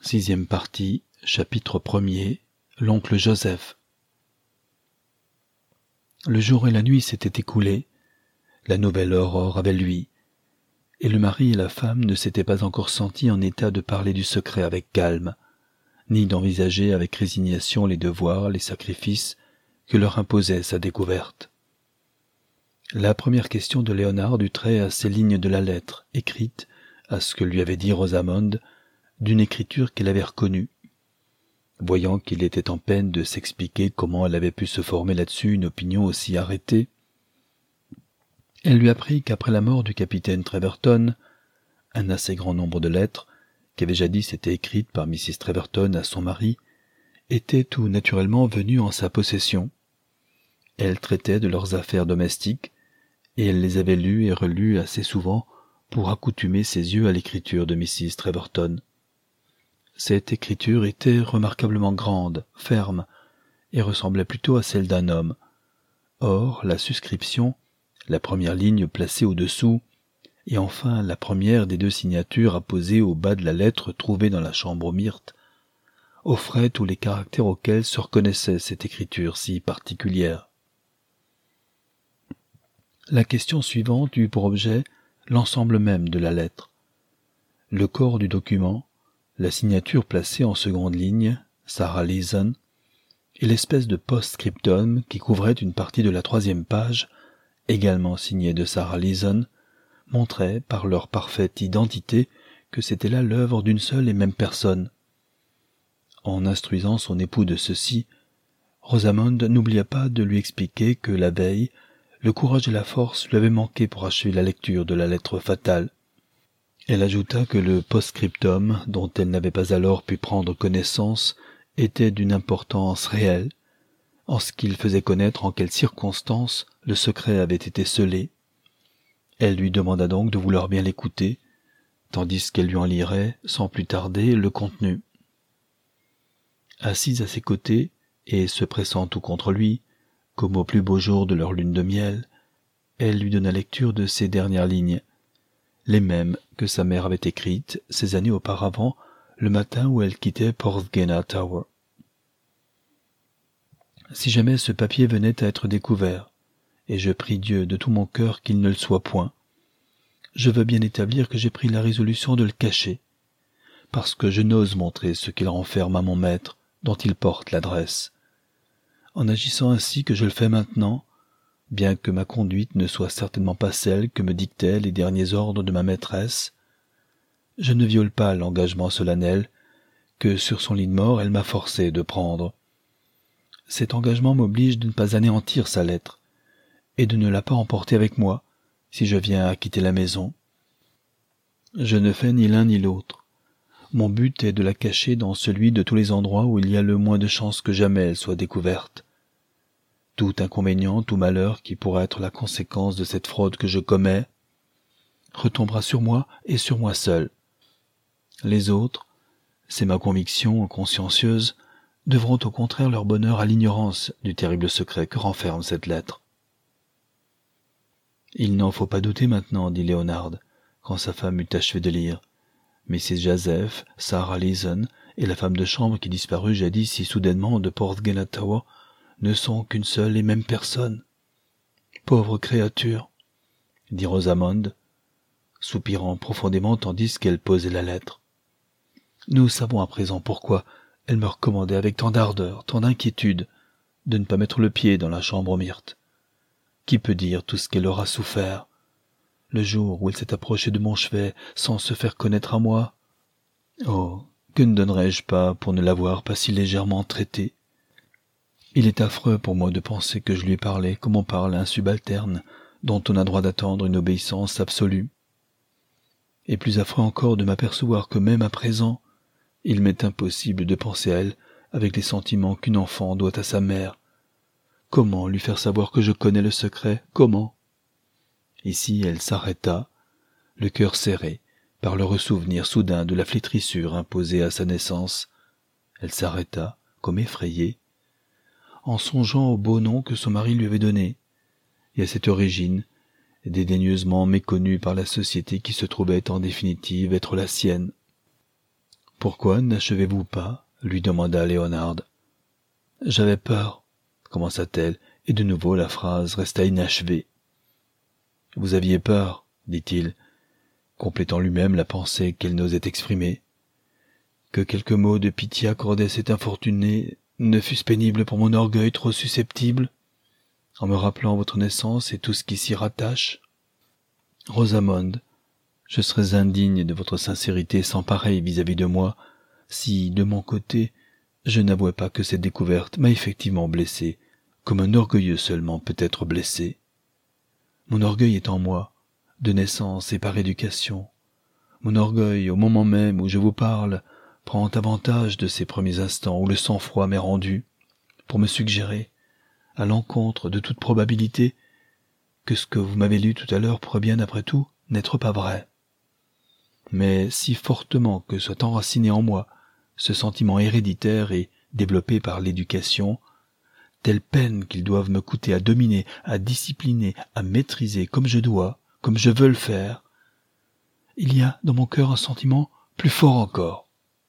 Sixième partie, chapitre 1er, l'oncle Joseph. Le jour et la nuit s'étaient écoulés, la nouvelle aurore avait lui, et le mari et la femme ne s'étaient pas encore sentis en état de parler du secret avec calme, ni d'envisager avec résignation les devoirs, les sacrifices que leur imposait sa découverte. La première question de Léonard eut trait à ces lignes de la lettre, écrite, à ce que lui avait dit Rosamond, d'une écriture qu'elle avait reconnue. Voyant qu'il était en peine de s'expliquer comment elle avait pu se former là-dessus une opinion aussi arrêtée, elle lui apprit qu'après la mort du capitaine Treverton, un assez grand nombre de lettres, qui avaient jadis été écrites par Mrs. Treverton à son mari, étaient tout naturellement venues en sa possession. Elle traitait de leurs affaires domestiques, et elle les avait lues et relues assez souvent pour accoutumer ses yeux à l'écriture de Mrs. Treverton. Cette écriture était remarquablement grande, ferme, et ressemblait plutôt à celle d'un homme. Or, la suscription, la première ligne placée au-dessous, et enfin la première des deux signatures apposées au bas de la lettre trouvée dans la chambre aux myrtes, offraient tous les caractères auxquels se reconnaissait cette écriture si particulière. La question suivante eut pour objet l'ensemble même de la lettre. Le corps du document, la signature placée en seconde ligne, Sarah Leeson, et l'espèce de post-scriptum qui couvrait une partie de la troisième page, également signée de Sarah Leeson, montraient par leur parfaite identité que c'était là l'œuvre d'une seule et même personne. En instruisant son époux de ceci, Rosamond n'oublia pas de lui expliquer que la veille, le courage et la force lui avaient manqué pour achever la lecture de la lettre fatale. Elle ajouta que le post-scriptum, dont elle n'avait pas alors pu prendre connaissance, était d'une importance réelle, en ce qu'il faisait connaître en quelles circonstances le secret avait été scellé. Elle lui demanda donc de vouloir bien l'écouter, tandis qu'elle lui en lirait, sans plus tarder, le contenu. Assise à ses côtés, et se pressant tout contre lui, comme au plus beau jour de leur lune de miel, elle lui donna lecture de ces dernières lignes, les mêmes que sa mère avait écrites ces années auparavant, le matin où elle quittait Porthgenna Tower. Si jamais ce papier venait à être découvert, et je prie Dieu de tout mon cœur qu'il ne le soit point, je veux bien établir que j'ai pris la résolution de le cacher, parce que je n'ose montrer ce qu'il renferme à mon maître, dont il porte l'adresse. En agissant ainsi que je le fais maintenant, bien que ma conduite ne soit certainement pas celle que me dictaient les derniers ordres de ma maîtresse, je ne viole pas l'engagement solennel que sur son lit de mort elle m'a forcé de prendre. Cet engagement m'oblige de ne pas anéantir sa lettre, et de ne la pas emporter avec moi, si je viens à quitter la maison. Je ne fais ni l'un ni l'autre. Mon but est de la cacher dans celui de tous les endroits où il y a le moins de chances que jamais elle soit découverte. Tout inconvénient, tout malheur qui pourra être la conséquence de cette fraude que je commets, retombera sur moi et sur moi seul. Les autres, c'est ma conviction consciencieuse, devront au contraire leur bonheur à l'ignorance du terrible secret que renferme cette lettre. Il n'en faut pas douter maintenant, dit Léonard, quand sa femme eut achevé de lire. Mrs. Joseph, Sarah Leeson et la femme de chambre qui disparut jadis si soudainement de Porthgenna Tower ne sont qu'une seule et même personne. Pauvre créature, dit Rosamond, soupirant profondément tandis qu'elle posait la lettre. Nous savons à présent pourquoi elle me recommandait avec tant d'ardeur, tant d'inquiétude, de ne pas mettre le pied dans la chambre aux myrtes. Qui peut dire tout ce qu'elle aura souffert? Le jour où elle s'est approchée de mon chevet sans se faire connaître à moi. Oh, que ne donnerais-je pas pour ne l'avoir pas si légèrement traitée? Il est affreux pour moi de penser que je lui ai parlé comme on parle à un subalterne, dont on a droit d'attendre une obéissance absolue. Et plus affreux encore de m'apercevoir que même à présent, il m'est impossible de penser à elle avec les sentiments qu'une enfant doit à sa mère. Comment lui faire savoir que je connais le secret? Comment? Ici elle s'arrêta, le cœur serré par le ressouvenir soudain de la flétrissure imposée à sa naissance. Elle s'arrêta, comme effrayée, en songeant au beau nom que son mari lui avait donné, et à cette origine, dédaigneusement méconnue par la société qui se trouvait en définitive être la sienne. Pourquoi n'achevez-vous pas? Lui demanda Léonard. J'avais peur, commença-t-elle, et de nouveau la phrase resta inachevée. Vous aviez peur, dit-il, complétant lui-même la pensée qu'elle n'osait exprimer. Que quelques mots de pitié accordés à cet infortuné ne fussent pénibles pour mon orgueil trop susceptible, en me rappelant votre naissance et tout ce qui s'y rattache. Rosamonde, je serais indigne de votre sincérité sans pareille vis-à-vis de moi, si, de mon côté, je n'avouais pas que cette découverte m'a effectivement blessé, comme un orgueilleux seulement peut être blessé. Mon orgueil est en moi, de naissance et par éducation. Mon orgueil, au moment même où je vous parle, prend avantage de ces premiers instants où le sang-froid m'est rendu, pour me suggérer, à l'encontre de toute probabilité, que ce que vous m'avez lu tout à l'heure pourrait bien, après tout, n'être pas vrai. Mais si fortement que soit enraciné en moi ce sentiment héréditaire et développé par l'éducation, telle peine qu'ils doivent me coûter à dominer, à discipliner, à maîtriser comme je dois, comme je veux le faire, il y a dans mon cœur un sentiment plus fort encore.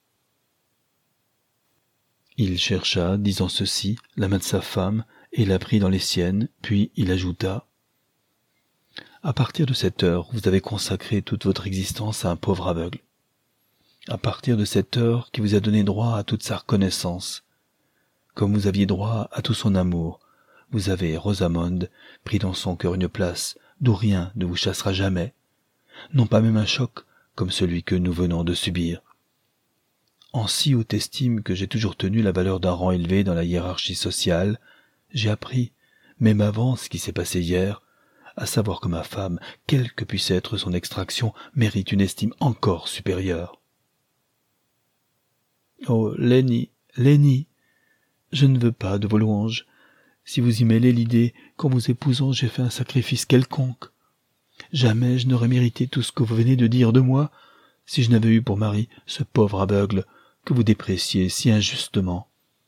Il chercha, disant ceci, la main de sa femme et la prit dans les siennes, puis il ajouta « À partir de cette heure, vous avez consacré toute votre existence à un pauvre aveugle. À partir de cette heure qui vous a donné droit à toute sa reconnaissance, comme vous aviez droit à tout son amour, vous avez, Rosamonde, pris dans son cœur une place d'où rien ne vous chassera jamais, non pas même un choc comme celui que nous venons de subir. En si haute estime que j'ai toujours tenu la valeur d'un rang élevé dans la hiérarchie sociale, j'ai appris, même avant ce qui s'est passé hier, à savoir que ma femme, quelle que puisse être son extraction, mérite une estime encore supérieure. Oh, Lenny, Lenny, je ne veux pas de vos louanges. Si vous y mêlez l'idée qu'en vous épousant j'ai fait un sacrifice quelconque, jamais je n'aurais mérité tout ce que vous venez de dire de moi, si je n'avais eu pour mari ce pauvre aveugle que vous dépréciez si injustement.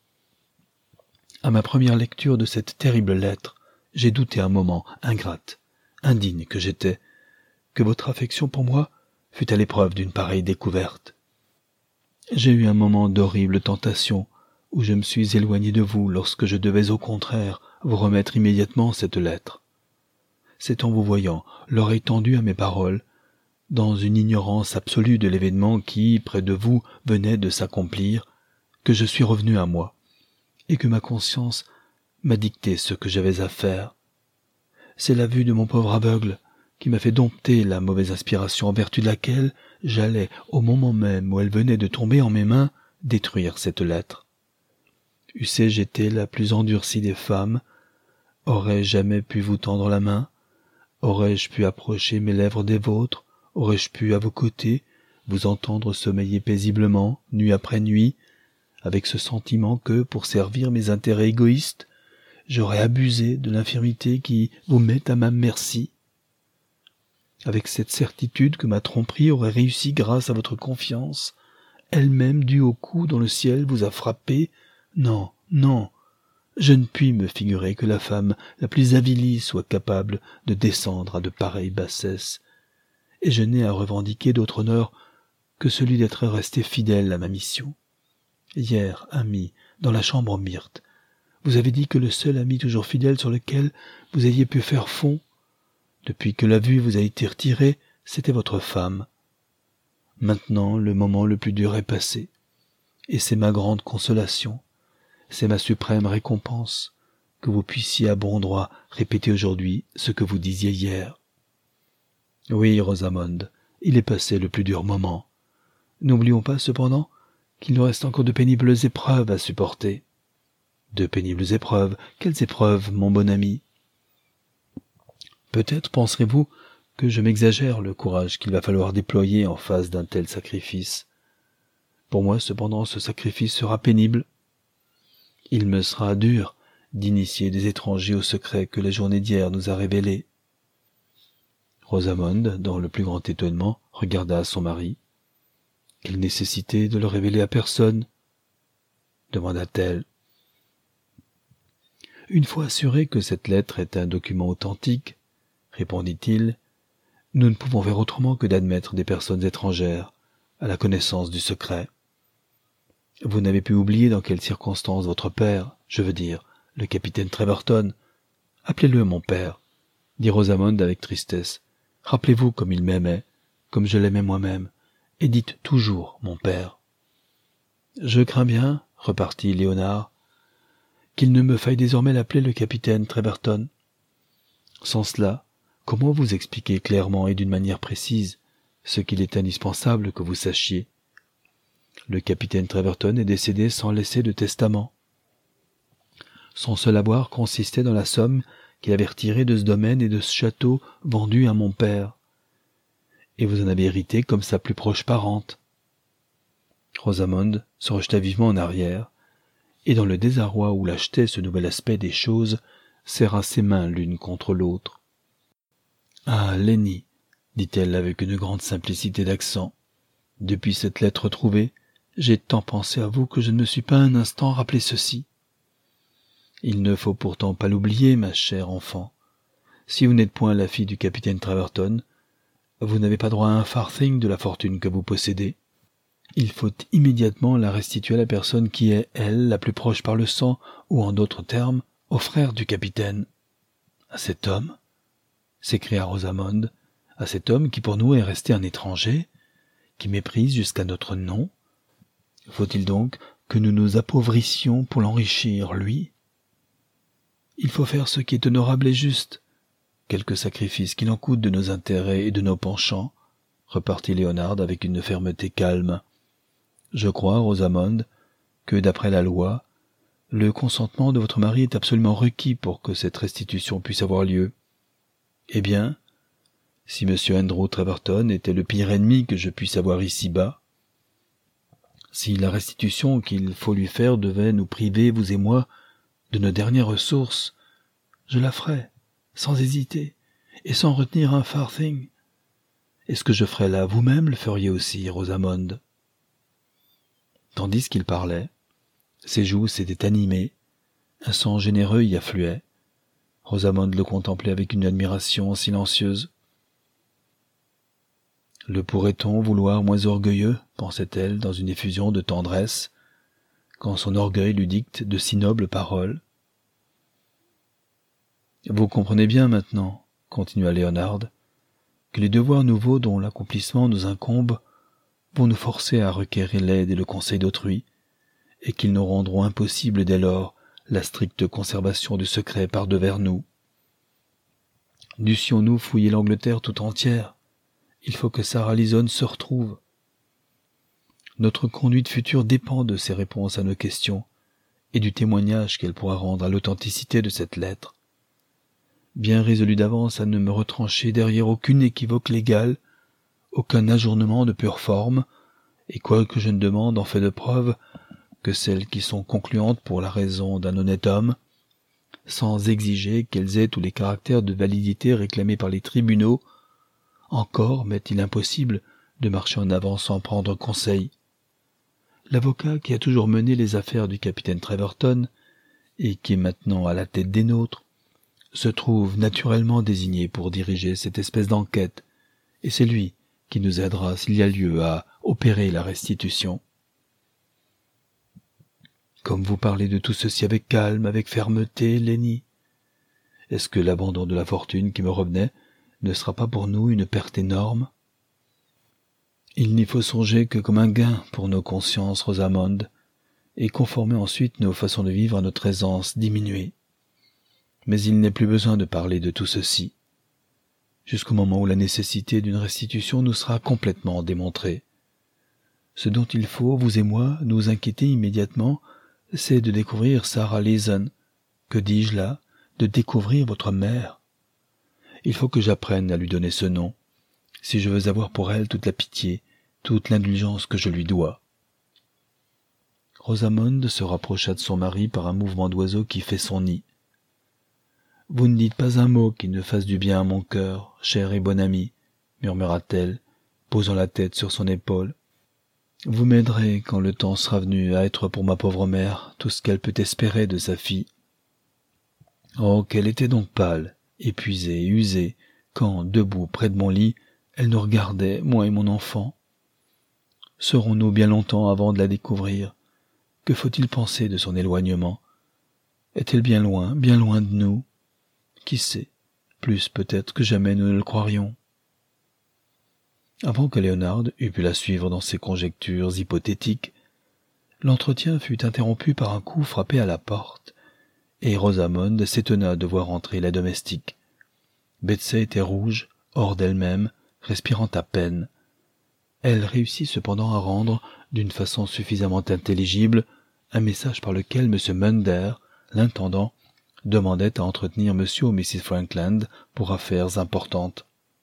À ma première lecture de cette terrible lettre, j'ai douté un moment, ingrate, indigne que j'étais, que votre affection pour moi fût à l'épreuve d'une pareille découverte. J'ai eu un moment d'horrible tentation, où je me suis éloigné de vous lorsque je devais au contraire vous remettre immédiatement cette lettre. C'est en vous voyant, l'oreille tendue à mes paroles, dans une ignorance absolue de l'événement qui, près de vous, venait de s'accomplir, que je suis revenu à moi, et que ma conscience m'a dicté ce que j'avais à faire. C'est la vue de mon pauvre aveugle qui m'a fait dompter la mauvaise inspiration en vertu de laquelle j'allais, au moment même où elle venait de tomber en mes mains, détruire cette lettre. Eussé-je été la plus endurcie des femmes, aurais-je jamais pu vous tendre la main, aurais-je pu approcher mes lèvres des vôtres, aurais-je pu, à vos côtés, vous entendre sommeiller paisiblement, nuit après nuit, avec ce sentiment que, pour servir mes intérêts égoïstes, j'aurais abusé de l'infirmité qui vous met à ma merci, avec cette certitude que ma tromperie aurait réussi grâce à votre confiance, elle-même due au coup dont le ciel vous a frappé. Non, non, je ne puis me figurer que la femme la plus avilie soit capable de descendre à de pareilles bassesses, et je n'ai à revendiquer d'autre honneur que celui d'être resté fidèle à ma mission. Hier, ami, dans la chambre myrte, vous avez dit que le seul ami toujours fidèle sur lequel vous ayez pu faire fond, depuis que la vue vous a été retirée, c'était votre femme. Maintenant, le moment le plus dur est passé, et c'est ma grande consolation, c'est ma suprême récompense, que vous puissiez à bon droit répéter aujourd'hui ce que vous disiez hier. Oui, Rosamonde, il est passé le plus dur moment. N'oublions pas, cependant, qu'il nous reste encore de pénibles épreuves à supporter. De pénibles épreuves? Quelles épreuves, mon bon ami? Peut-être penserez-vous que je m'exagère le courage qu'il va falloir déployer en face d'un tel sacrifice. Pour moi, cependant, ce sacrifice sera pénible. Il me sera dur d'initier des étrangers au secret que la journée d'hier nous a révélé. Rosamonde, dans le plus grand étonnement, regarda son mari. « Quelle nécessité de le révéler à personne ?» demanda-t-elle. « Une fois assuré que cette lettre est un document authentique, répondit-il, nous ne pouvons faire autrement que d'admettre des personnes étrangères à la connaissance du secret. Vous n'avez pu oublier dans quelles circonstances votre père, je veux dire, le capitaine Treverton, appelez-le mon père, dit Rosamond avec tristesse. Rappelez-vous comme il m'aimait, comme je l'aimais moi-même, et dites toujours mon père. Je crains bien, repartit Léonard, qu'il ne me faille désormais l'appeler le capitaine Treverton. Sans cela, comment vous expliquer clairement et d'une manière précise ce qu'il est indispensable que vous sachiez? Le capitaine Treverton est décédé sans laisser de testament. Son seul avoir consistait dans la somme qu'il avait retirée de ce domaine et de ce château vendu à mon père. Et vous en avez hérité comme sa plus proche parente. Rosamond se rejeta vivement en arrière, et dans le désarroi où l'achetait ce nouvel aspect des choses, serra ses mains l'une contre l'autre. « Ah, Lenny, dit-elle avec une grande simplicité d'accent, depuis cette lettre trouvée, j'ai tant pensé à vous que je ne me suis pas un instant rappelé ceci. Il ne faut pourtant pas l'oublier, ma chère enfant. Si vous n'êtes point la fille du capitaine Treverton, vous n'avez pas droit à un farthing de la fortune que vous possédez. Il faut immédiatement la restituer à la personne qui est, elle, la plus proche par le sang, ou en d'autres termes, au frère du capitaine. »« À cet homme ?» s'écria Rosamond. « À cet homme qui pour nous est resté un étranger, qui méprise jusqu'à notre nom. Faut-il donc que nous nous appauvrissions pour l'enrichir, lui ? Il faut faire ce qui est honorable et juste, quelque sacrifice qu'il en coûte de nos intérêts et de nos penchants, repartit Léonard avec une fermeté calme. Je crois, Rosamond, que d'après la loi, le consentement de votre mari est absolument requis pour que cette restitution puisse avoir lieu. Eh bien, si M. Andrew Treverton était le pire ennemi que je puisse avoir ici-bas, si la restitution qu'il faut lui faire devait nous priver, vous et moi, de nos dernières ressources, je la ferais, sans hésiter, et sans retenir un farthing. Et ce que je ferais là, vous-même le feriez aussi, Rosamond. » Tandis qu'il parlait, ses joues s'étaient animées, un sang généreux y affluait. Rosamond le contemplait avec une admiration silencieuse. « Le pourrait-on vouloir moins orgueilleux, pensait-elle dans une effusion de tendresse, quand son orgueil lui dicte de si nobles paroles. « Vous comprenez bien maintenant, continua Léonard, que les devoirs nouveaux dont l'accomplissement nous incombe vont nous forcer à requérir l'aide et le conseil d'autrui, et qu'ils nous rendront impossible dès lors la stricte conservation du secret par-devers nous. Dussions-nous fouiller l'Angleterre tout entière, il faut que Sarah Lison se retrouve. Notre conduite future dépend de ses réponses à nos questions et du témoignage qu'elle pourra rendre à l'authenticité de cette lettre. Bien résolu d'avance à ne me retrancher derrière aucune équivoque légale, aucun ajournement de pure forme, et quoique je ne demande en fait de preuve que celles qui sont concluantes pour la raison d'un honnête homme, sans exiger qu'elles aient tous les caractères de validité réclamés par les tribunaux, encore m'est-il impossible de marcher en avant sans prendre conseil. L'avocat qui a toujours mené les affaires du capitaine Treverton, et qui est maintenant à la tête des nôtres, se trouve naturellement désigné pour diriger cette espèce d'enquête, et c'est lui qui nous aidera s'il y a lieu à opérer la restitution. Comme vous parlez de tout ceci avec calme, avec fermeté, Lenny, est-ce que l'abandon de la fortune qui me revenait ne sera pas pour nous une perte énorme? Il n'y faut songer que comme un gain pour nos consciences, Rosamond, et conformer ensuite nos façons de vivre à notre aisance diminuée. Mais il n'est plus besoin de parler de tout ceci, jusqu'au moment où la nécessité d'une restitution nous sera complètement démontrée. Ce dont il faut, vous et moi, nous inquiéter immédiatement, c'est de découvrir Sarah Lison. Que dis-je là? De découvrir votre mère. Il faut que j'apprenne à lui donner ce nom, si je veux avoir pour elle toute la pitié, toute l'indulgence que je lui dois. Rosamond se rapprocha de son mari par un mouvement d'oiseau qui fait son nid. « Vous ne dites pas un mot qui ne fasse du bien à mon cœur, cher et bon ami, » murmura-t-elle, posant la tête sur son épaule. « Vous m'aiderez quand le temps sera venu à être pour ma pauvre mère tout ce qu'elle peut espérer de sa fille. » Oh, qu'elle était donc pâle, épuisée, usée, quand, debout près de mon lit, elle nous regardait, moi et mon enfant. Serons-nous bien longtemps avant de la découvrir? Que faut-il penser de son éloignement? Est-elle bien loin de nous? Qui sait? Plus peut-être que jamais nous ne le croirions. » Avant que Léonard eût pu la suivre dans ses conjectures hypothétiques, l'entretien fut interrompu par un coup frappé à la porte, et Rosamond s'étonna de voir entrer la domestique. Betsey était rouge, hors d'elle-même, respirant à peine. Elle réussit cependant à rendre, d'une façon suffisamment intelligible, un message par lequel M. Munder, l'intendant, demandait à entretenir M. ou Mrs. Frankland pour affaires importantes.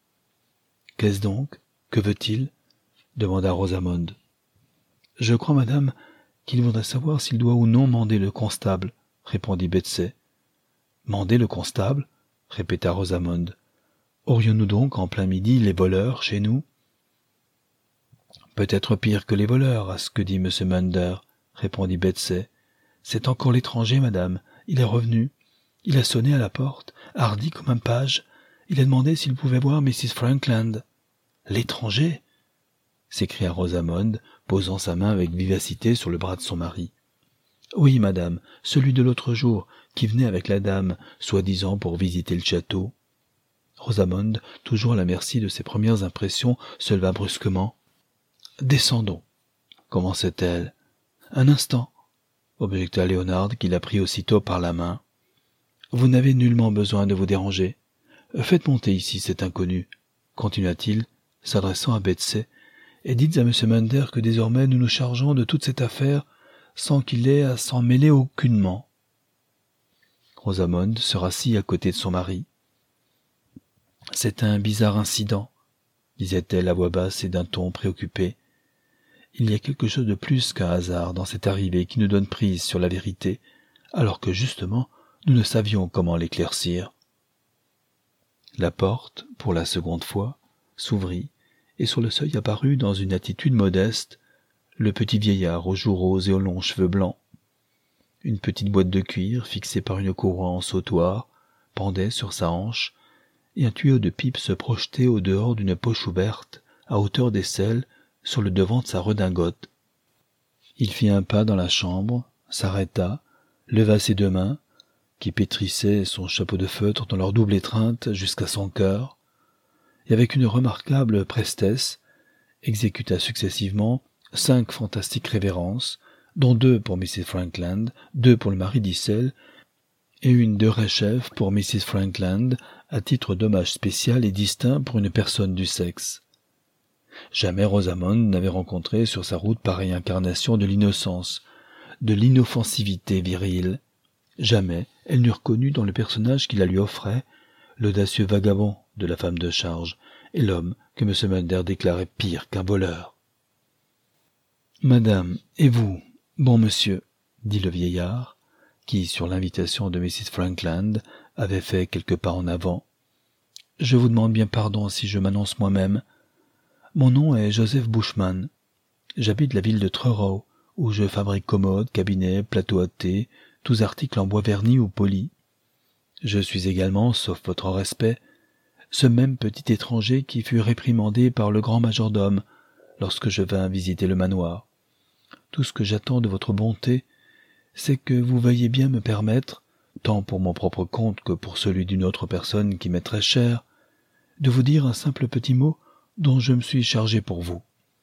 « Qu'est-ce donc? Que veut-il » demanda Rosamond. « Je crois, madame, qu'il voudrait savoir s'il doit ou non mander le constable, » répondit Betsey. « Mander le constable » répéta Rosamond. « Aurions-nous donc en plein midi les voleurs chez nous ?»« Peut-être pire que les voleurs, à ce que dit M. Munder, » répondit Betsey. « C'est encore l'étranger, madame. Il est revenu. Il a sonné à la porte, hardi comme un page. Il a demandé s'il pouvait voir Mrs. Frankland. »« L'étranger » s'écria Rosamond, posant sa main avec vivacité sur le bras de son mari. « Oui, madame, celui de l'autre jour, qui venait avec la dame, soi-disant pour visiter le château. » Rosamond, toujours à la merci de ses premières impressions, se leva brusquement. « Descendons, » commençait-elle. « Un instant, » objecta Léonard, qui la prit aussitôt par la main. « Vous n'avez nullement besoin de vous déranger. Faites monter ici cet inconnu, » continua-t-il, s'adressant à Betsey, « et dites à M. Munder que désormais nous nous chargeons de toute cette affaire sans qu'il ait à s'en mêler aucunement. » Rosamond se rassit à côté de son mari. « C'est un bizarre incident, » disait-elle à voix basse et d'un ton préoccupé. « Il y a quelque chose de plus qu'un hasard dans cette arrivée qui nous donne prise sur la vérité, alors que justement nous ne savions comment l'éclaircir. » La porte, pour la seconde fois, s'ouvrit, et sur le seuil apparut dans une attitude modeste le petit vieillard aux joues roses et aux longs cheveux blancs. Une petite boîte de cuir fixée par une courroie en sautoir pendait sur sa hanche, et un tuyau de pipe se projetait au dehors d'une poche ouverte, à hauteur d'aisselle, sur le devant de sa redingote. Il fit un pas dans la chambre, s'arrêta, leva ses deux mains, qui pétrissaient son chapeau de feutre dans leur double étreinte jusqu'à son cœur, et avec une remarquable prestesse, exécuta successivement 5 fantastiques révérences, dont 2 pour Mrs. Frankland, 2 pour le mari d'Icelle, et une de Rechef pour Mrs. Frankland, à titre d'hommage spécial et distinct pour une personne du sexe. Jamais Rosamond n'avait rencontré sur sa route pareille incarnation de l'innocence, de l'inoffensivité virile. Jamais elle n'eût reconnu dans le personnage qui la lui offrait l'audacieux vagabond de la femme de charge et l'homme que M. Munder déclarait pire qu'un voleur. « Madame, et vous, bon monsieur, » dit le vieillard, qui, sur l'invitation de Mrs. Frankland, avait fait quelques pas en avant. « Je vous demande bien pardon si je m'annonce moi-même. Mon nom est Joseph Bushman. J'habite la ville de Truro, où je fabrique commodes, cabinets, plateaux à thé, tous articles en bois verni ou poli. Je suis également, sauf votre respect, ce même petit étranger qui fut réprimandé par le grand majordome lorsque je vins visiter le manoir. Tout ce que j'attends de votre bonté, c'est que vous veuillez bien me permettre, tant pour mon propre compte que pour celui d'une autre personne qui m'est très chère, de vous dire un simple petit mot dont je me suis chargé pour vous.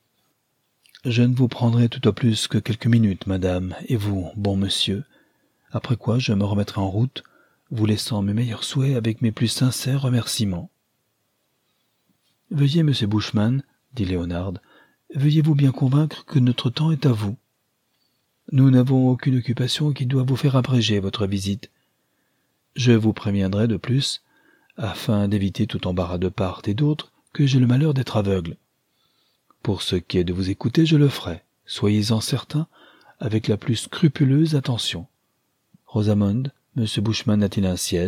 Je ne vous prendrai tout au plus que quelques minutes, madame, et vous, bon monsieur, après quoi je me remettrai en route, vous laissant mes meilleurs souhaits avec mes plus sincères remerciements. « Veuillez, monsieur Bushman, » dit Léonard, « veuillez-vous bien convaincre que notre temps est à vous. Nous n'avons aucune occupation qui doit vous faire abréger votre visite. Je vous préviendrai de plus, afin d'éviter tout embarras de part et d'autre, que j'ai le malheur d'être aveugle. Pour ce qui est de vous écouter, je le ferai, soyez-en certains, avec la plus scrupuleuse attention. Rosamond, M. Bushman a-t-il un siège ?»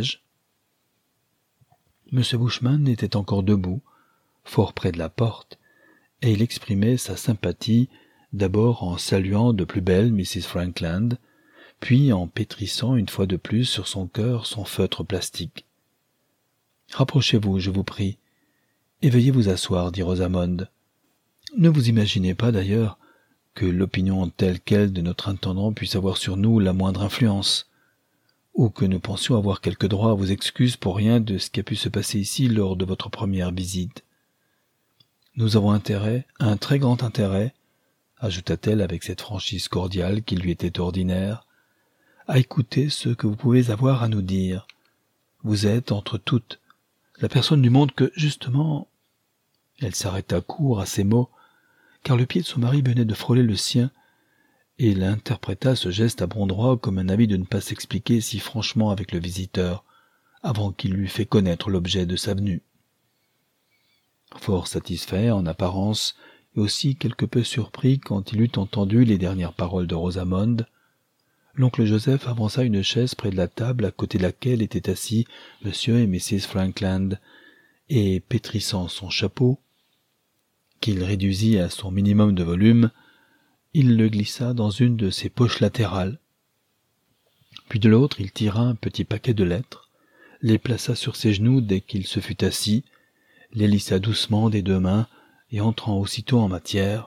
M. Bushman était encore debout, fort près de la porte, et il exprimait sa sympathie d'abord en saluant de plus belle Mrs. Frankland, puis en pétrissant une fois de plus sur son cœur son feutre plastique. « Rapprochez-vous, je vous prie, et veuillez vous asseoir, dit Rosamond. Ne vous imaginez pas, d'ailleurs, que l'opinion telle qu'elle de notre intendant puisse avoir sur nous la moindre influence, ou que nous pensions avoir quelque droit à vos excuses pour rien de ce qui a pu se passer ici lors de votre première visite. Nous avons intérêt, un très grand intérêt, ajouta-t-elle avec cette franchise cordiale qui lui était ordinaire, à écouter ce que vous pouvez avoir à nous dire. Vous êtes, entre toutes, la personne du monde que, justement... Elle s'arrêta court à ces mots, car le pied de son mari venait de frôler le sien, et il interpréta ce geste à bon droit comme un avis de ne pas s'expliquer si franchement avec le visiteur, avant qu'il lui fît connaître l'objet de sa venue. Fort satisfait, en apparence, et aussi quelque peu surpris quand il eut entendu les dernières paroles de Rosamond, l'oncle Joseph avança une chaise près de la table à côté de laquelle étaient assis M. et Mrs. Frankland, et pétrissant son chapeau, qu'il réduisit à son minimum de volume, il le glissa dans une de ses poches latérales. Puis de l'autre, il tira un petit paquet de lettres, les plaça sur ses genoux dès qu'il se fut assis, les lissa doucement des deux mains, et entrant aussitôt en matière.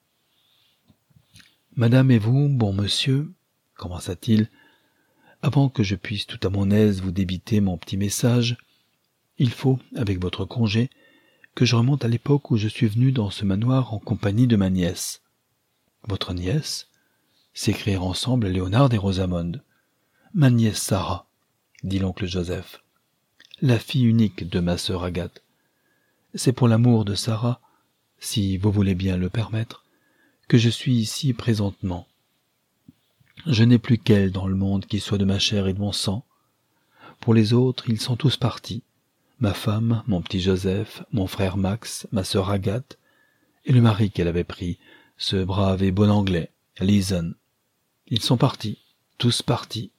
« Madame et vous, bon monsieur, commença-t-il, avant que je puisse tout à mon aise vous débiter mon petit message, il faut, avec votre congé, que je remonte à l'époque où je suis venu dans ce manoir en compagnie de ma nièce. »« Votre nièce » s'écrièrent ensemble Léonard et Rosamond. « Ma nièce Sarah, » dit l'oncle Joseph, « la fille unique de ma sœur Agathe. C'est pour l'amour de Sarah, si vous voulez bien le permettre, que je suis ici présentement. Je n'ai plus qu'elle dans le monde qui soit de ma chair et de mon sang. Pour les autres, ils sont tous partis. Ma femme, mon petit Joseph, mon frère Max, ma sœur Agathe, et le mari qu'elle avait pris, ce brave et bon Anglais, Leeson. Ils sont partis, tous partis.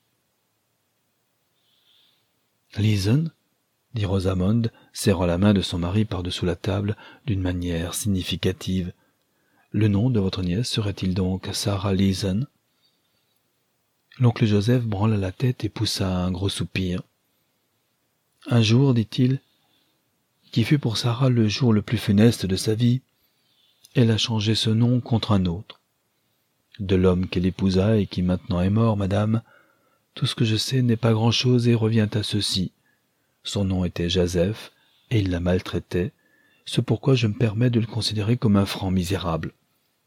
« Leeson » dit Rosamond, serrant la main de son mari par-dessous la table d'une manière significative. « Le nom de votre nièce serait-il donc Sarah Leeson » L'oncle Joseph branla la tête et poussa un gros soupir. « Un jour, dit-il, qui fut pour Sarah le jour le plus funeste de sa vie, elle a changé ce nom contre un autre. De l'homme qu'elle épousa et qui maintenant est mort, madame, tout ce que je sais n'est pas grand-chose et revient à ceci. Son nom était Joseph, et il la maltraitait, c'est pourquoi je me permets de le considérer comme un franc misérable. »« Oui, »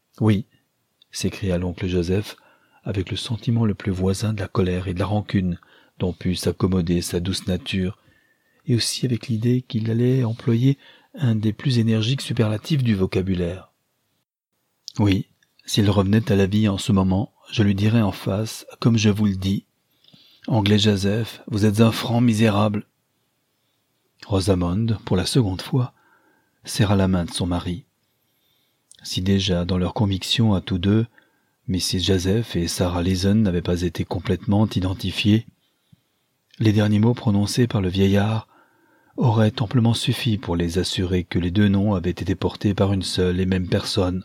s'écria l'oncle Joseph, avec le sentiment le plus voisin de la colère et de la rancune dont put s'accommoder sa douce nature, et aussi avec l'idée qu'il allait employer un des plus énergiques superlatifs du vocabulaire. « Oui, s'il revenait à la vie en ce moment, je lui dirais en face, comme je vous le dis, « Anglais Joseph, vous êtes un franc misérable. » Rosamond, pour la seconde fois, serra la main de son mari. Si déjà, dans leur conviction à tous deux, Mrs. Joseph et Sarah Leeson n'avaient pas été complètement identifiés, les derniers mots prononcés par le vieillard auraient amplement suffi pour les assurer que les deux noms avaient été portés par une seule et même personne.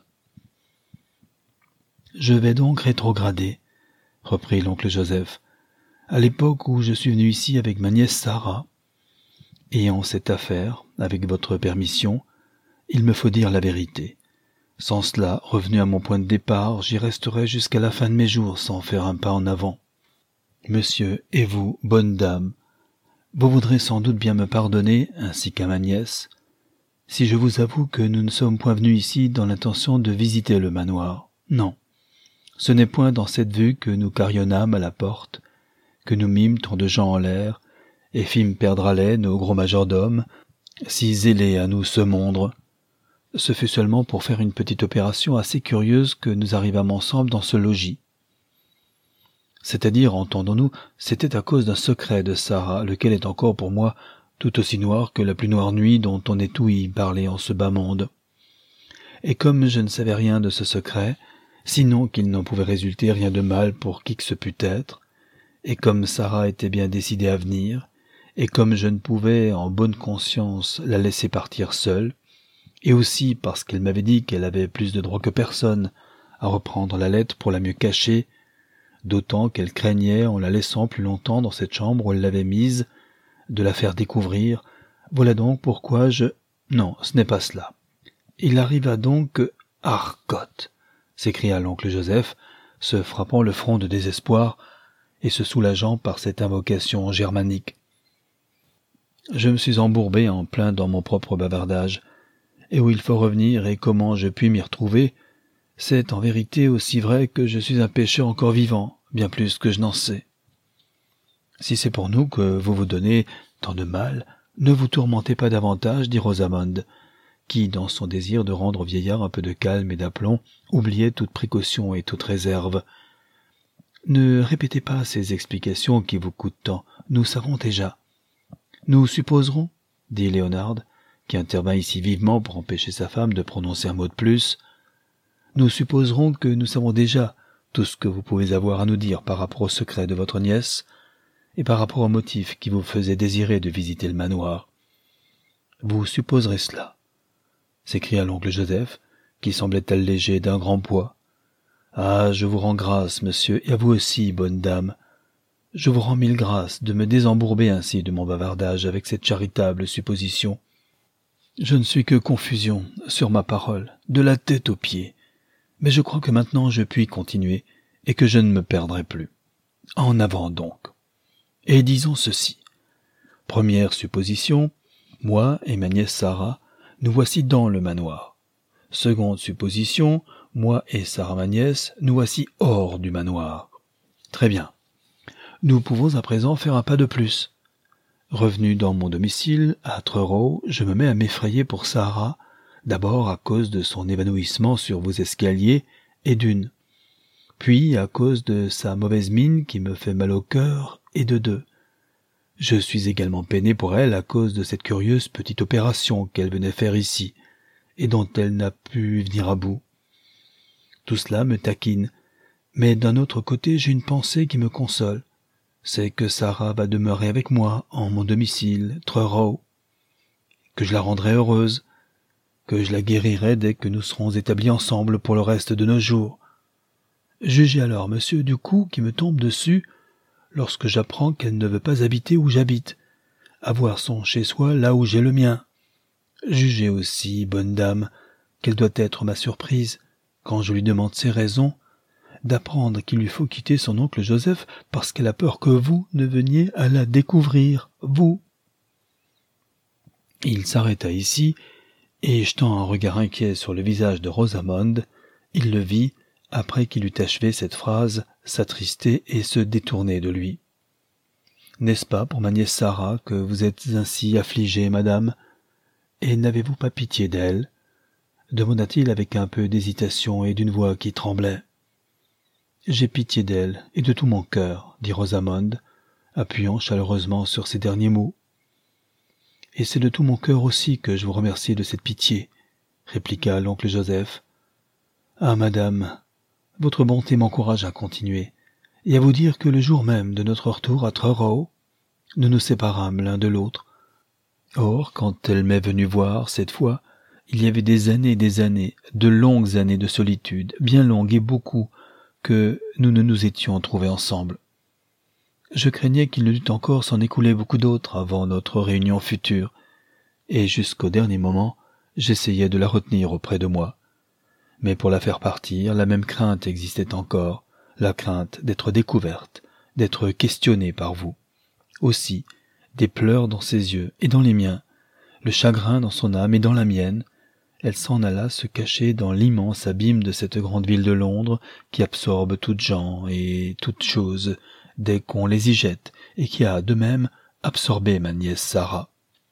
« Je vais donc rétrograder, » reprit l'oncle Joseph, « à l'époque où je suis venu ici avec ma nièce Sarah. Et en cette affaire, avec votre permission, il me faut dire la vérité. Sans cela, revenu à mon point de départ, j'y resterai jusqu'à la fin de mes jours sans faire un pas en avant. Monsieur, et vous, bonne dame, vous voudrez sans doute bien me pardonner, ainsi qu'à ma nièce, si je vous avoue que nous ne sommes point venus ici dans l'intention de visiter le manoir. Non, ce n'est point dans cette vue que nous carillonnâmes à la porte, que nous mîmes tant de gens en l'air, et fîmes perdre haleine au gros majordome, si zélé à nous semondre. Ce fut seulement pour faire une petite opération assez curieuse que nous arrivâmes ensemble dans ce logis. C'est-à-dire, entendons-nous, c'était à cause d'un secret de Sarah, lequel est encore pour moi tout aussi noir que la plus noire nuit dont on ait ouï parler en ce bas monde. Et comme je ne savais rien de ce secret, sinon qu'il n'en pouvait résulter rien de mal pour qui que ce pût être, et comme Sarah était bien décidée à venir, et comme je ne pouvais, en bonne conscience, la laisser partir seule, et aussi parce qu'elle m'avait dit qu'elle avait plus de droit que personne à reprendre la lettre pour la mieux cacher, d'autant qu'elle craignait, en la laissant plus longtemps dans cette chambre où elle l'avait mise, de la faire découvrir. Voilà donc pourquoi je... Non, ce n'est pas cela. Il arriva donc que... Arcotte, s'écria l'oncle Joseph, se frappant le front de désespoir et se soulageant par cette invocation germanique. Je me suis embourbé en plein dans mon propre bavardage, et où il faut revenir et comment je puis m'y retrouver, c'est en vérité aussi vrai que je suis un pécheur encore vivant, bien plus que je n'en sais. Si c'est pour nous que vous vous donnez tant de mal, ne vous tourmentez pas davantage, dit Rosamond, qui, dans son désir de rendre au vieillard un peu de calme et d'aplomb, oubliait toute précaution et toute réserve. Ne répétez pas ces explications qui vous coûtent tant, nous savons déjà. Nous supposerons, dit Léonard, qui intervint ici vivement pour empêcher sa femme de prononcer un mot de plus, nous supposerons que nous savons déjà tout ce que vous pouvez avoir à nous dire par rapport au secret de votre nièce et par rapport au motif qui vous faisait désirer de visiter le manoir. Vous supposerez cela, s'écria l'oncle Joseph, qui semblait allégé d'un grand poids. Ah, je vous rends grâce, monsieur, et à vous aussi, bonne dame. Je vous rends mille grâces de me désembourber ainsi de mon bavardage avec cette charitable supposition. Je ne suis que confusion, sur ma parole, de la tête aux pieds. Mais je crois que maintenant je puis continuer, et que je ne me perdrai plus. En avant donc. Et disons ceci. Première supposition, moi et ma nièce Sarah, nous voici dans le manoir. Seconde supposition, moi et Sarah ma nièce, nous voici hors du manoir. Très bien. Nous pouvons à présent faire un pas de plus. Revenu dans mon domicile, à Truro, je me mets à m'effrayer pour Sarah, d'abord à cause de son évanouissement sur vos escaliers, et d'une. Puis à cause de sa mauvaise mine qui me fait mal au cœur, et de deux. Je suis également peiné pour elle à cause de cette curieuse petite opération qu'elle venait faire ici, et dont elle n'a pu venir à bout. Tout cela me taquine, mais d'un autre côté j'ai une pensée qui me console. C'est que Sarah va demeurer avec moi en mon domicile, Truro, que je la rendrai heureuse, que je la guérirai dès que nous serons établis ensemble pour le reste de nos jours. Jugez alors, monsieur, du coup qui me tombe dessus lorsque j'apprends qu'elle ne veut pas habiter où j'habite, avoir son chez-soi là où j'ai le mien. Jugez aussi, bonne dame, quelle doit être ma surprise, quand je lui demande ses raisons, d'apprendre qu'il lui faut quitter son oncle Joseph parce qu'elle a peur que vous ne veniez à la découvrir, vous. Il s'arrêta ici, et jetant un regard inquiet sur le visage de Rosamond, il le vit, après qu'il eut achevé cette phrase, s'attrister et se détourner de lui. « N'est-ce pas pour ma nièce Sarah que vous êtes ainsi affligée, madame? Et n'avez-vous pas pitié d'elle » demanda-t-il avec un peu d'hésitation et d'une voix qui tremblait. « J'ai pitié d'elle, et de tout mon cœur, » dit Rosamond, appuyant chaleureusement sur ces derniers mots. « Et c'est de tout mon cœur aussi que je vous remercie de cette pitié, » répliqua l'oncle Joseph. « Ah, madame, votre bonté m'encourage à continuer, et à vous dire que le jour même de notre retour à Truro, nous nous séparâmes l'un de l'autre. Or, quand elle m'est venue voir, cette fois, il y avait des années, de longues années de solitude, bien longues et beaucoup, que nous ne nous étions trouvés ensemble. Je craignais qu'il ne dût encore s'en écouler beaucoup d'autres avant notre réunion future, et jusqu'au dernier moment, j'essayais de la retenir auprès de moi. Mais pour la faire partir, la même crainte existait encore, la crainte d'être découverte, d'être questionnée par vous. Aussi, des pleurs dans ses yeux et dans les miens, le chagrin dans son âme et dans la mienne, elle s'en alla se cacher dans l'immense abîme de cette grande ville de Londres qui absorbe toutes gens et toutes choses dès qu'on les y jette et qui a de même absorbé ma nièce Sarah.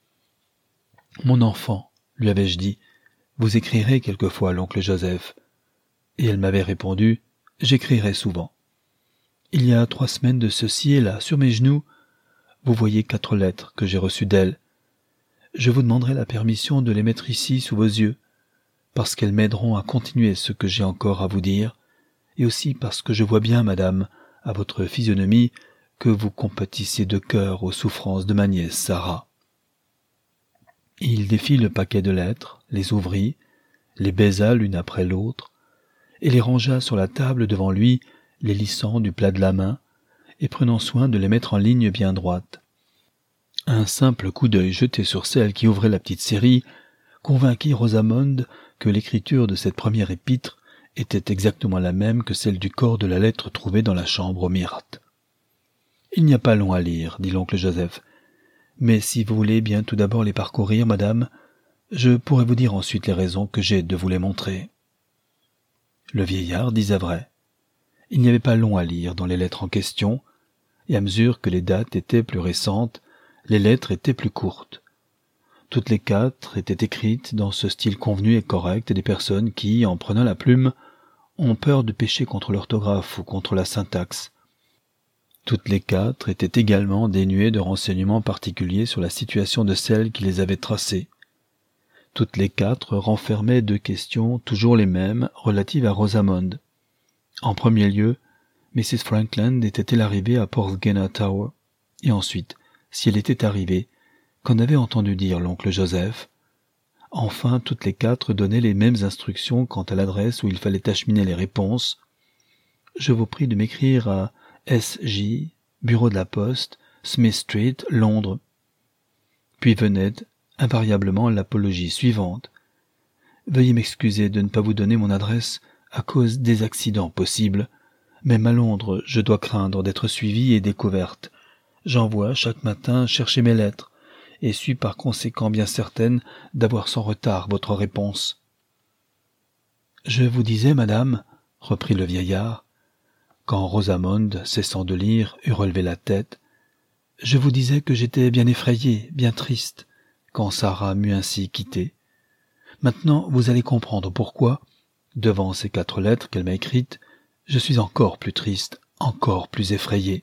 « Mon enfant, lui avais-je dit, vous écrirez quelquefois l'oncle Joseph. » Et elle m'avait répondu, « J'écrirai souvent. » Il y a 3 semaines de ceci et là, sur mes genoux, vous voyez 4 lettres que j'ai reçues d'elle. Je vous demanderai la permission de les mettre ici sous vos yeux, parce qu'elles m'aideront à continuer ce que j'ai encore à vous dire, et aussi parce que je vois bien, madame, à votre physionomie, que vous compatissez de cœur aux souffrances de ma nièce Sarah. Il défit le paquet de lettres, les ouvrit, les baisa l'une après l'autre, et les rangea sur la table devant lui, les lissant du plat de la main, et prenant soin de les mettre en ligne bien droite. Un simple coup d'œil jeté sur celle qui ouvrait la petite série convainquit Rosamond que l'écriture de cette première épître était exactement la même que celle du corps de la lettre trouvée dans la chambre aux myrtes. « Il n'y a pas long à lire, dit l'oncle Joseph. Mais si vous voulez bien tout d'abord les parcourir, madame, je pourrai vous dire ensuite les raisons que j'ai de vous les montrer. » Le vieillard disait vrai. Il n'y avait pas long à lire dans les lettres en question, et à mesure que les dates étaient plus récentes, les lettres étaient plus courtes. Toutes les 4 étaient écrites dans ce style convenu et correct des personnes qui, en prenant la plume, ont peur de pécher contre l'orthographe ou contre la syntaxe. Toutes les 4 étaient également dénuées de renseignements particuliers sur la situation de celle qui les avait tracées. Toutes les 4 renfermaient 2 questions, toujours les mêmes, relatives à Rosamond. En premier lieu, Mrs. Frankland était-elle arrivée à Porthgenna Tower? Et ensuite, si elle était arrivée, qu'en avait entendu dire l'oncle Joseph? Enfin, toutes les 4 donnaient les mêmes instructions quant à l'adresse où il fallait acheminer les réponses. Je vous prie de m'écrire à S.J., bureau de la poste, Smith Street, Londres. Puis venait, invariablement, l'apologie suivante. Veuillez m'excuser de ne pas vous donner mon adresse à cause des accidents possibles. Même à Londres, je dois craindre d'être suivie et découverte. J'envoie chaque matin chercher mes lettres, et suis par conséquent bien certaine d'avoir sans retard votre réponse. « Je vous disais, madame, reprit le vieillard, quand Rosamond, cessant de lire, eut relevé la tête, je vous disais que j'étais bien effrayée, bien triste, quand Sarah m'eut ainsi quitté. Maintenant, vous allez comprendre pourquoi, devant ces 4 lettres qu'elle m'a écrites, je suis encore plus triste, encore plus effrayée.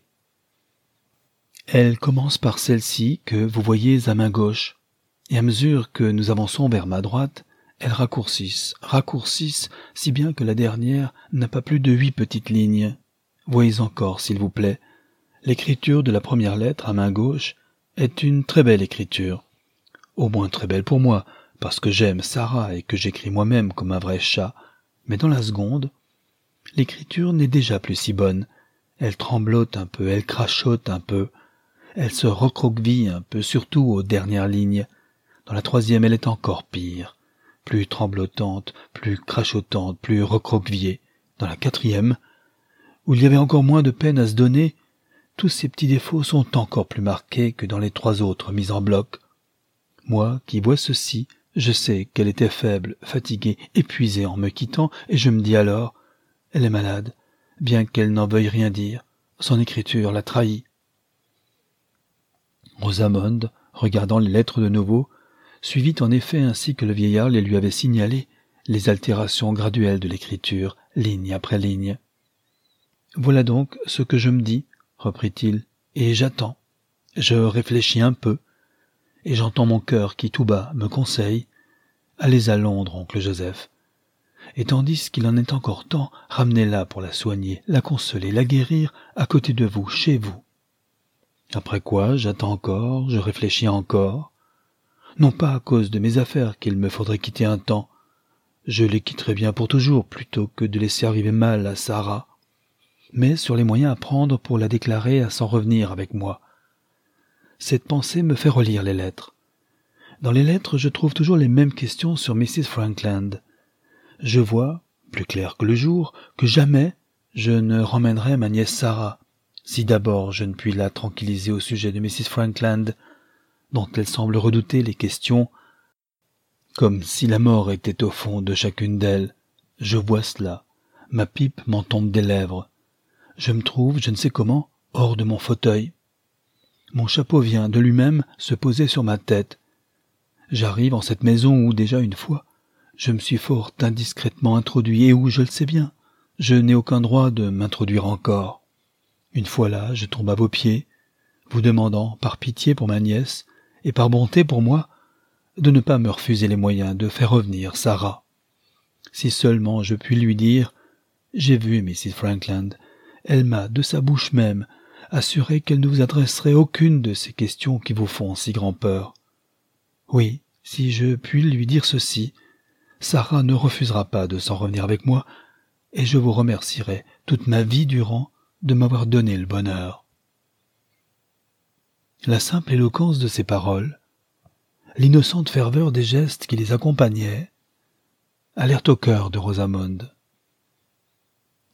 Elle commence par celle-ci que vous voyez à main gauche, et à mesure que nous avançons vers ma droite, elles raccourcissent, si bien que la dernière n'a pas plus de 8 petites lignes. Voyez encore, s'il vous plaît, l'écriture de la première lettre à main gauche est une très belle écriture. Au moins très belle pour moi, parce que j'aime Sarah et que j'écris moi-même comme un vrai chat, mais dans la seconde, l'écriture n'est déjà plus si bonne. Elle tremblote un peu, elle crachote un peu, elle se recroqueville un peu, surtout aux dernières lignes. Dans la troisième, elle est encore pire, plus tremblotante, plus crachotante, plus recroquevillée. Dans la quatrième, où il y avait encore moins de peine à se donner, tous ces petits défauts sont encore plus marqués que dans les 3 autres mises en bloc. Moi, qui vois ceci, je sais qu'elle était faible, fatiguée, épuisée en me quittant, et je me dis alors, elle est malade, bien qu'elle n'en veuille rien dire, son écriture l'a trahie. Rosamond, regardant les lettres de nouveau, suivit en effet ainsi que le vieillard les lui avait signalées, les altérations graduelles de l'écriture, ligne après ligne. « Voilà donc ce que je me dis, reprit-il, et j'attends. Je réfléchis un peu, et j'entends mon cœur qui tout bas me conseille « Allez à Londres, oncle Joseph. Et tandis qu'il en est encore temps, ramenez-la pour la soigner, la consoler, la guérir, à côté de vous, chez vous. » Après quoi, j'attends encore, je réfléchis encore. Non pas à cause de mes affaires qu'il me faudrait quitter un temps. Je les quitterai bien pour toujours, plutôt que de laisser arriver mal à Sarah. Mais sur les moyens à prendre pour la déclarer à s'en revenir avec moi. Cette pensée me fait relire les lettres. Dans les lettres, je trouve toujours les mêmes questions sur Mrs. Frankland. Je vois, plus clair que le jour, que jamais je ne ramènerai ma nièce Sarah, si d'abord je ne puis la tranquilliser au sujet de Mrs. Frankland, dont elle semble redouter les questions, comme si la mort était au fond de chacune d'elles. Je vois cela, ma pipe m'en tombe des lèvres. Je me trouve, je ne sais comment, hors de mon fauteuil. Mon chapeau vient de lui-même se poser sur ma tête. J'arrive en cette maison où, déjà une fois, je me suis fort indiscrètement introduit et où, je le sais bien, je n'ai aucun droit de m'introduire encore. Une fois là, je tombe à vos pieds, vous demandant, par pitié pour ma nièce, et par bonté pour moi, de ne pas me refuser les moyens de faire revenir Sarah. Si seulement je puis lui dire « J'ai vu Mrs. Frankland, elle m'a, de sa bouche même, assuré qu'elle ne vous adresserait aucune de ces questions qui vous font si grand peur. Oui, si je puis lui dire ceci, Sarah ne refusera pas de s'en revenir avec moi, et je vous remercierai toute ma vie durant de m'avoir donné le bonheur. » La simple éloquence de ces paroles, l'innocente ferveur des gestes qui les accompagnaient, allèrent au cœur de Rosamond.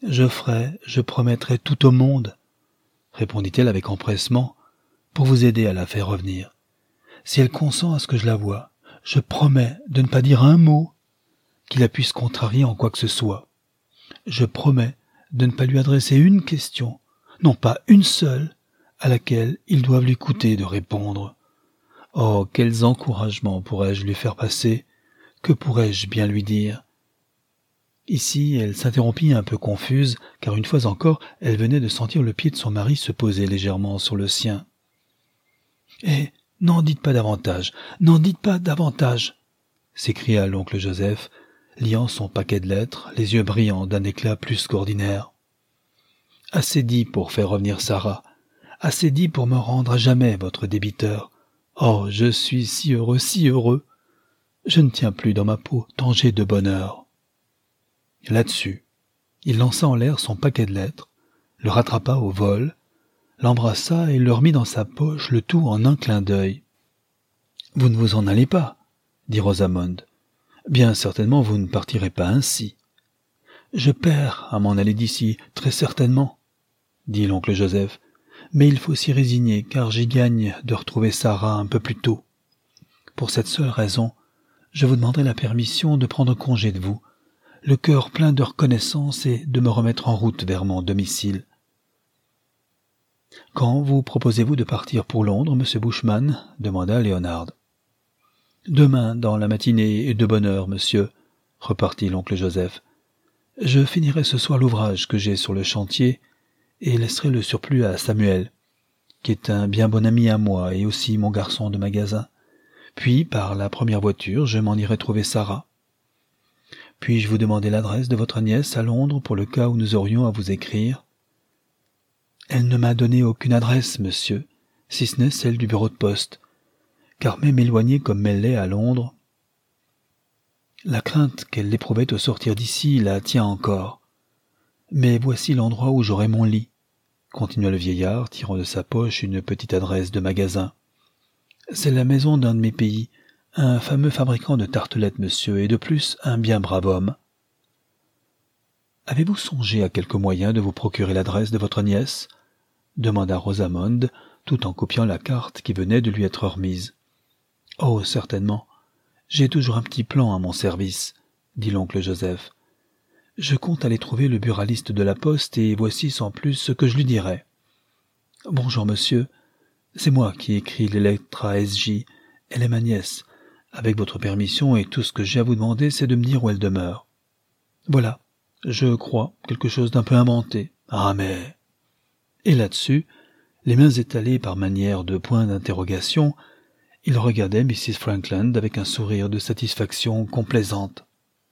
Je promettrai tout au monde, répondit-elle avec empressement, pour vous aider à la faire revenir. Si elle consent à ce que je la voie, je promets de ne pas dire un mot qui la puisse contrarier en quoi que ce soit. Je promets de ne pas lui adresser une question, non pas une seule, à laquelle il doive lui coûter de répondre. Oh, quels encouragements pourrais-je lui faire passer? Que pourrais-je bien lui dire? Ici, elle s'interrompit un peu confuse, car une fois encore, elle venait de sentir le pied de son mari se poser légèrement sur le sien. « Eh, n'en dites pas davantage, n'en dites pas davantage !» s'écria l'oncle Joseph, liant son paquet de lettres, les yeux brillants d'un éclat plus qu'ordinaire. « Assez dit pour faire revenir Sarah, assez dit pour me rendre à jamais votre débiteur. Oh, je suis si heureux, si heureux! Je ne tiens plus dans ma peau tant j'ai de bonheur. » Là-dessus, il lança en l'air son paquet de lettres, le rattrapa au vol, l'embrassa et le remit dans sa poche, le tout en un clin d'œil. « Vous ne vous en allez pas, » dit Rosamond. « Bien certainement vous ne partirez pas ainsi. »« Je perds à m'en aller d'ici, très certainement, » dit l'oncle Joseph, « mais il faut s'y résigner, car j'y gagne de retrouver Sarah un peu plus tôt. Pour cette seule raison, je vous demanderai la permission de prendre congé de vous, le cœur plein de reconnaissance et de me remettre en route vers mon domicile. »« Quand vous proposez-vous de partir pour Londres, monsieur Bushman ?» demanda Léonard. « Demain, dans la matinée, et de bonne heure, monsieur, » repartit l'oncle Joseph. « Je finirai ce soir l'ouvrage que j'ai sur le chantier et laisserai le surplus à Samuel, qui est un bien bon ami à moi et aussi mon garçon de magasin. Puis, par la première voiture, je m'en irai trouver Sarah. Puis-je vous demander l'adresse de votre nièce à Londres pour le cas où nous aurions à vous écrire ? » « Elle ne m'a donné aucune adresse, monsieur, si ce n'est celle du bureau de poste, car même éloignée comme elle l'est à Londres, la crainte qu'elle éprouvait au sortir d'ici la tient encore. Mais voici l'endroit où j'aurai mon lit, » continua le vieillard, tirant de sa poche une petite adresse de magasin. « C'est la maison d'un de mes pays, un fameux fabricant de tartelettes, monsieur, et de plus, un bien brave homme. » « Avez-vous songé à quelque moyen de vous procurer l'adresse de votre nièce ?» demanda Rosamond, tout en copiant la carte qui venait de lui être remise. « Oh, certainement. J'ai toujours un petit plan à mon service, » dit l'oncle Joseph. « Je compte aller trouver le buraliste de la poste et voici sans plus ce que je lui dirai. Bonjour, monsieur. C'est moi qui écris les lettres à S.J. Elle est ma nièce. Avec votre permission et tout ce que j'ai à vous demander, c'est de me dire où elle demeure. Voilà, je crois, quelque chose d'un peu inventé. Ah, mais... » Et là-dessus, les mains étalées par manière de point d'interrogation, il regardait Mrs. Frankland avec un sourire de satisfaction complaisante.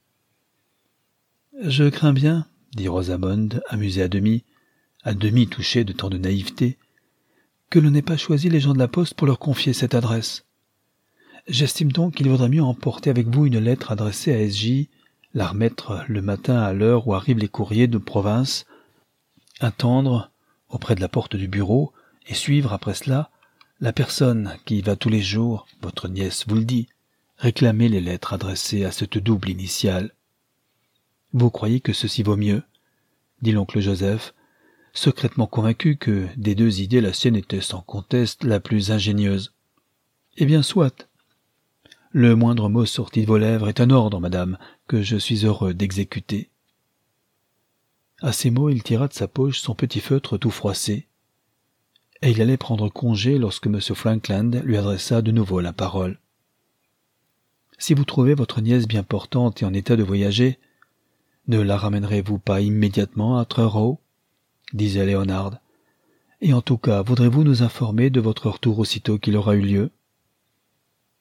« Je crains bien, » dit Rosamond, amusée à demi touchée de tant de naïveté, « que l'on n'ait pas choisi les gens de la poste pour leur confier cette adresse. J'estime donc qu'il vaudrait mieux emporter avec vous une lettre adressée à S.J., la remettre le matin à l'heure où arrivent les courriers de province, attendre auprès de la porte du bureau et suivre après cela la personne qui va tous les jours, votre nièce vous le dit, réclamer les lettres adressées à cette double initiale. Vous croyez que ceci vaut mieux ? » dit l'oncle Joseph, secrètement convaincu que des deux idées la sienne était sans conteste la plus ingénieuse. « Eh bien, soit. Le moindre mot sorti de vos lèvres est un ordre, madame, que je suis heureux d'exécuter. » À ces mots, il tira de sa poche son petit feutre tout froissé, et il allait prendre congé lorsque M. Frankland lui adressa de nouveau la parole. « Si vous trouvez votre nièce bien portante et en état de voyager, ne la ramènerez-vous pas immédiatement à Truro ?» disait Léonard. « Et en tout cas, voudrez-vous nous informer de votre retour aussitôt qu'il aura eu lieu ?»« Immédiatement, »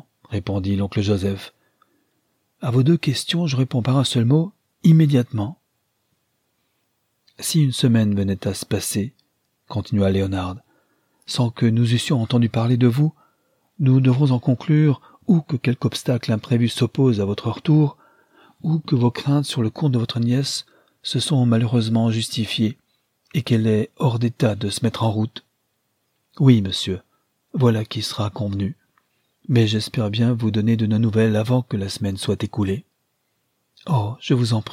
répondit l'oncle Joseph. « À vos deux questions, je réponds par un seul mot, immédiatement. » « Si une semaine venait à se passer, » continua Léonard, « sans que nous eussions entendu parler de vous, nous devrons en conclure ou que quelque obstacle imprévu s'oppose à votre retour, ou que vos craintes sur le compte de votre nièce se sont malheureusement justifiées, et qu'elle est hors d'état de se mettre en route. Oui, monsieur, voilà qui sera convenu. Mais j'espère bien vous donner de nos nouvelles avant que la semaine soit écoulée. Oh, je vous en prie,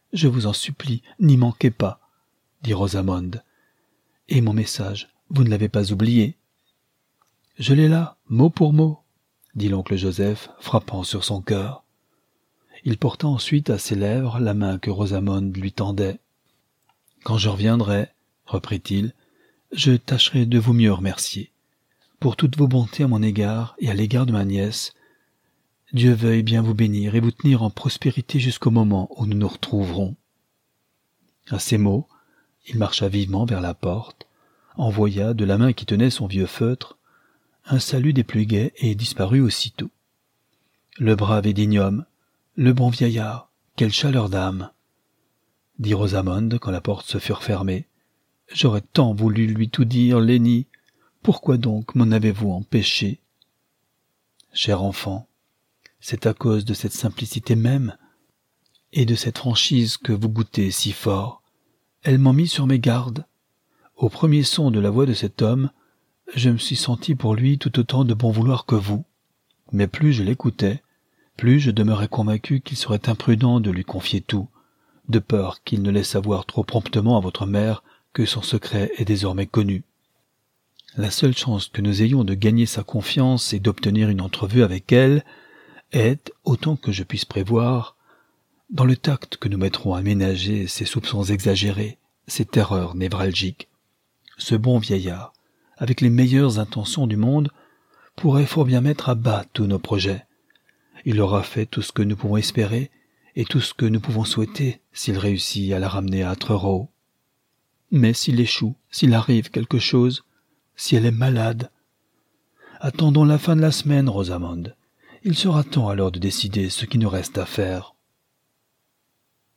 je vous en supplie, n'y manquez pas, dit Rosamond. Et mon message, vous ne l'avez pas oublié? Je l'ai là, mot pour mot, dit l'oncle Joseph, frappant sur son cœur. Il porta ensuite à ses lèvres la main que Rosamond lui tendait. « Quand je reviendrai, reprit-il, je tâcherai de vous mieux remercier. Pour toutes vos bontés à mon égard et à l'égard de ma nièce, Dieu veuille bien vous bénir et vous tenir en prospérité jusqu'au moment où nous nous retrouverons. » À ces mots, il marcha vivement vers la porte, envoya de la main qui tenait son vieux feutre un salut des plus gais et disparut aussitôt. Le brave et digne homme, le bon vieillard, quelle chaleur d'âme! Dit Rosamond quand la porte se fut refermée. J'aurais tant voulu lui tout dire, Lenny. Pourquoi donc m'en avez-vous empêché? Cher enfant, c'est à cause de cette simplicité même et de cette franchise que vous goûtez si fort. Elle m'en mit sur mes gardes. Au premier son de la voix de cet homme, je me suis senti pour lui tout autant de bon vouloir que vous. Mais plus je l'écoutais, plus je demeurais convaincu qu'il serait imprudent de lui confier tout, de peur qu'il ne laisse savoir trop promptement à votre mère que son secret est désormais connu. La seule chance que nous ayons de gagner sa confiance et d'obtenir une entrevue avec elle est, autant que je puisse prévoir, dans le tact que nous mettrons à ménager ses soupçons exagérés, ses terreurs névralgiques. Ce bon vieillard, avec les meilleures intentions du monde, pourrait fort bien mettre à bas tous nos projets. Il aura fait tout ce que nous pouvons espérer et tout ce que nous pouvons souhaiter s'il réussit à la ramener à Truro. Mais s'il échoue, s'il arrive quelque chose, si elle est malade... Attendons la fin de la semaine, Rosamond. Il sera temps alors de décider ce qui nous reste à faire.